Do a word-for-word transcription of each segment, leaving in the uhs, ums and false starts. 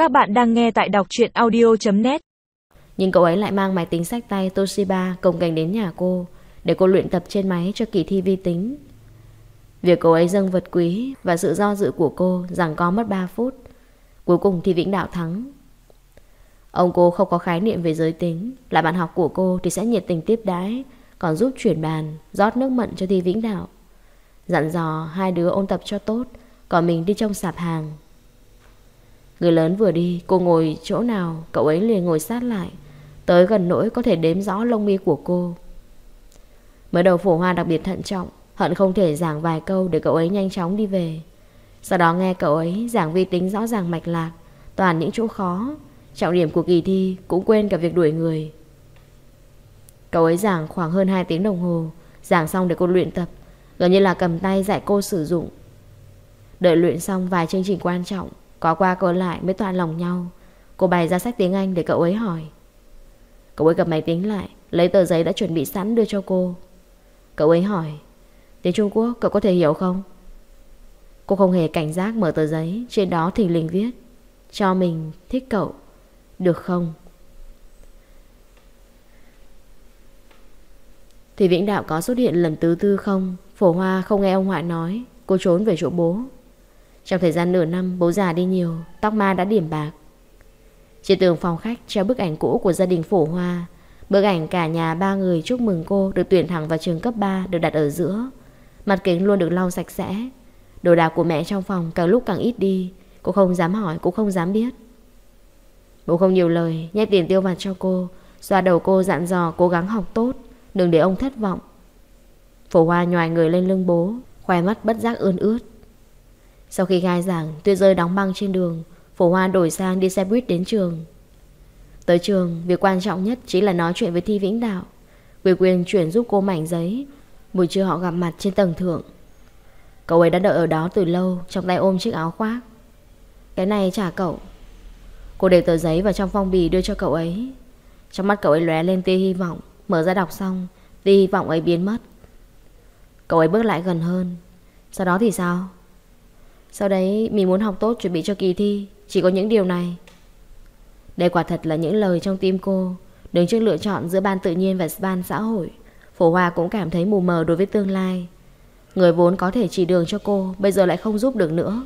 Các bạn đang nghe tại đọc truyện audio chấm net. Nhưng cậu ấy lại mang máy tính xách tay Toshiba cồng kềnh đến nhà cô để cô luyện tập trên máy cho kỳ thi vi tính. Việc cậu ấy dâng vật quý và sự do dự của cô giằng co mất ba phút. Cuối cùng thì Vĩnh Đạo thắng. Ông cô không có khái niệm về giới tính, là bạn học của cô thì sẽ nhiệt tình tiếp đãi, còn giúp chuyển bàn, rót nước mận cho Thi Vĩnh Đạo. Dặn dò hai đứa ôn tập cho tốt, còn mình đi trông sạp hàng. Người lớn vừa đi, cô ngồi chỗ nào cậu ấy liền ngồi sát lại, tới gần nỗi có thể đếm rõ lông mi của cô. Mới đầu Phổ Hoa đặc biệt thận trọng, hận không thể giảng vài câu để cậu ấy nhanh chóng đi về. Sau đó nghe cậu ấy giảng vi tính rõ ràng mạch lạc, toàn những chỗ khó, trọng điểm của kỳ thi, cũng quên cả việc đuổi người. Cậu ấy giảng khoảng hơn hai tiếng đồng hồ, giảng xong để cô luyện tập, gần như là cầm tay dạy cô sử dụng. Đợi luyện xong vài chương trình quan trọng, có qua có lại mới toại lòng nhau, cô bày ra sách tiếng Anh để cậu ấy hỏi. Cậu ấy cầm máy tính lại, lấy tờ giấy đã chuẩn bị sẵn đưa cho cô. Cậu ấy hỏi: tiếng Trung Quốc cậu có thể hiểu không? Cô không hề cảnh giác mở tờ giấy, trên đó thình lình viết: cho mình thích cậu, được không? Thì Vĩnh Đạo có xuất hiện lần thứ tư không? Phổ Hoa không nghe ông ngoại nói, cô trốn về chỗ bố. Trong thời gian nửa năm, bố già đi nhiều, tóc mai đã điểm bạc. Trên tường phòng khách treo bức ảnh cũ của gia đình Phổ Hoa. Bức ảnh cả nhà ba người chúc mừng cô được tuyển thẳng vào trường cấp ba được đặt ở giữa. Mặt kính luôn được lau sạch sẽ. Đồ đạc của mẹ trong phòng càng lúc càng ít đi. Cô không dám hỏi, cũng không dám biết. Bố không nhiều lời, nhét tiền tiêu vặt cho cô, xoa đầu cô dặn dò cố gắng học tốt, đừng để ông thất vọng. Phổ Hoa nhoài người lên lưng bố, khoe mắt bất giác ươn ướt. Sau khi khai giảng, tuyết rơi đóng băng trên đường, Phổ Hoa đổi sang đi xe buýt đến trường. Tới trường, việc quan trọng nhất chính là nói chuyện với Thi Vĩnh Đạo. Quy Quyên chuyển giúp cô mảnh giấy. Buổi trưa họ gặp mặt trên tầng thượng. Cậu ấy đã đợi ở đó từ lâu, trong tay ôm chiếc áo khoác. Cái này trả cậu. Cô để tờ giấy vào trong phong bì đưa cho cậu ấy. Trong mắt cậu ấy lóe lên tia hy vọng. Mở ra đọc xong, tia hy vọng ấy biến mất. Cậu ấy bước lại gần hơn. Sau đó thì sao? Sau đấy mình muốn học tốt chuẩn bị cho kỳ thi, chỉ có những điều này. Đây quả thật là những lời trong tim cô. Đứng trước lựa chọn giữa ban tự nhiên và ban xã hội, Phổ Hoa cũng cảm thấy mù mờ đối với tương lai. Người vốn có thể chỉ đường cho cô bây giờ lại không giúp được nữa.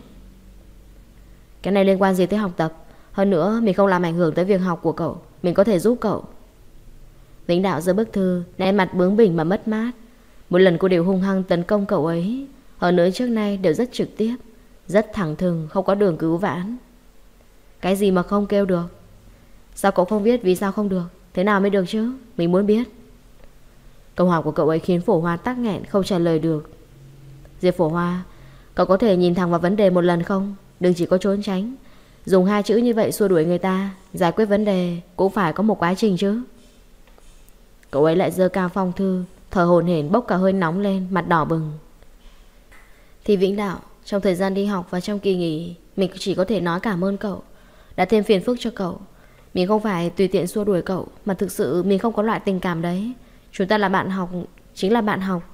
Cái này liên quan gì tới học tập? Hơn nữa mình không làm ảnh hưởng tới việc học của cậu, mình có thể giúp cậu. Vĩnh Đạo giơ bức thư, nét mặt bướng bỉnh mà mất mát. Một lần cô đều hung hăng tấn công cậu ấy, hơn nữa trước nay đều rất trực tiếp, rất thẳng thừng, không có đường cứu vãn. Cái gì mà không kêu được? Sao cậu không biết vì sao không được? Thế nào mới được chứ? Mình muốn biết. Câu hỏi của cậu ấy khiến Phổ Hoa tắc nghẹn không trả lời được. Diệp Phổ Hoa, cậu có thể nhìn thẳng vào vấn đề một lần không? Đừng chỉ có trốn tránh. Dùng hai chữ như vậy xua đuổi người ta. Giải quyết vấn đề cũng phải có một quá trình chứ. Cậu ấy lại giơ cao phong thư, thở hổn hển bốc cả hơi nóng lên, mặt đỏ bừng. Thì Vĩnh Đạo, trong thời gian đi học và trong kỳ nghỉ, mình chỉ có thể nói cảm ơn cậu đã thêm phiền phức cho cậu. Mình không phải tùy tiện xua đuổi cậu, mà thực sự mình không có loại tình cảm đấy. Chúng ta là bạn học, chính là bạn học.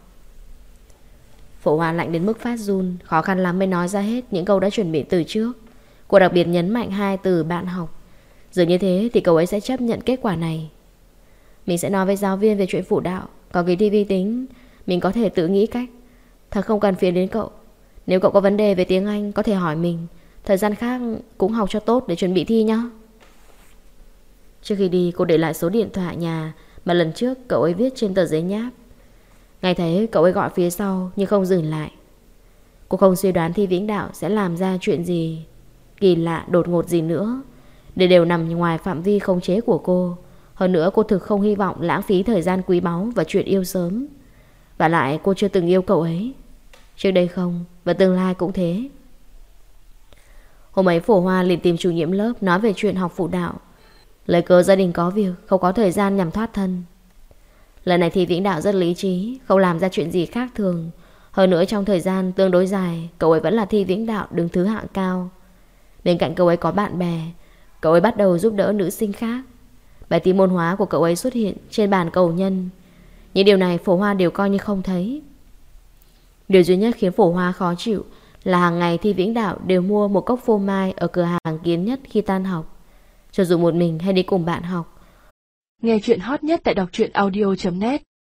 Phổ Hoa lạnh đến mức phát run, khó khăn lắm mới nói ra hết những câu đã chuẩn bị từ trước. Cô đặc biệt nhấn mạnh hai từ bạn học. Dường như thế thì cậu ấy sẽ chấp nhận kết quả này. Mình sẽ nói với giáo viên về chuyện phụ đạo, còn kỳ thi vi tính mình có thể tự nghĩ cách. Thật không cần phiền đến cậu. Nếu cậu có vấn đề về tiếng Anh có thể hỏi mình. Thời gian khác cũng học cho tốt để chuẩn bị thi nhé. Trước khi đi cô để lại số điện thoại nhà mà lần trước cậu ấy viết trên tờ giấy nháp. Ngày thấy cậu ấy gọi phía sau nhưng không dừng lại. Cô không suy đoán Thi Vĩnh Đạo sẽ làm ra chuyện gì kỳ lạ đột ngột gì nữa, để đều nằm ngoài phạm vi khống chế của cô. Hơn nữa cô thực không hy vọng lãng phí thời gian quý báu và chuyện yêu sớm. Và lại cô chưa từng yêu cậu ấy. Trước đây không, và tương lai cũng thế. Hôm ấy Phổ Hoa liền tìm chủ nhiệm lớp nói về chuyện học phụ đạo, lấy cớ gia đình có việc, không có thời gian nhằm thoát thân. Lần này thì Vĩnh Đạo rất lý trí, không làm ra chuyện gì khác thường. Hơn nữa trong thời gian tương đối dài, cậu ấy vẫn là Thi Vĩnh Đạo đứng thứ hạng cao. Bên cạnh cậu ấy có bạn bè, cậu ấy bắt đầu giúp đỡ nữ sinh khác. Bài thi môn hóa của cậu ấy xuất hiện trên bàn cầu nhân. Những điều này Phổ Hoa đều coi như không thấy. Điều duy nhất khiến Phổ Hoa khó chịu là hàng ngày Thi Vĩnh Đạo đều mua một cốc phô mai ở cửa hàng Kiến Nhất khi tan học, cho dù một mình hay đi cùng bạn học. Nghe chuyện hot nhất tại đọc truyện audio chấm net.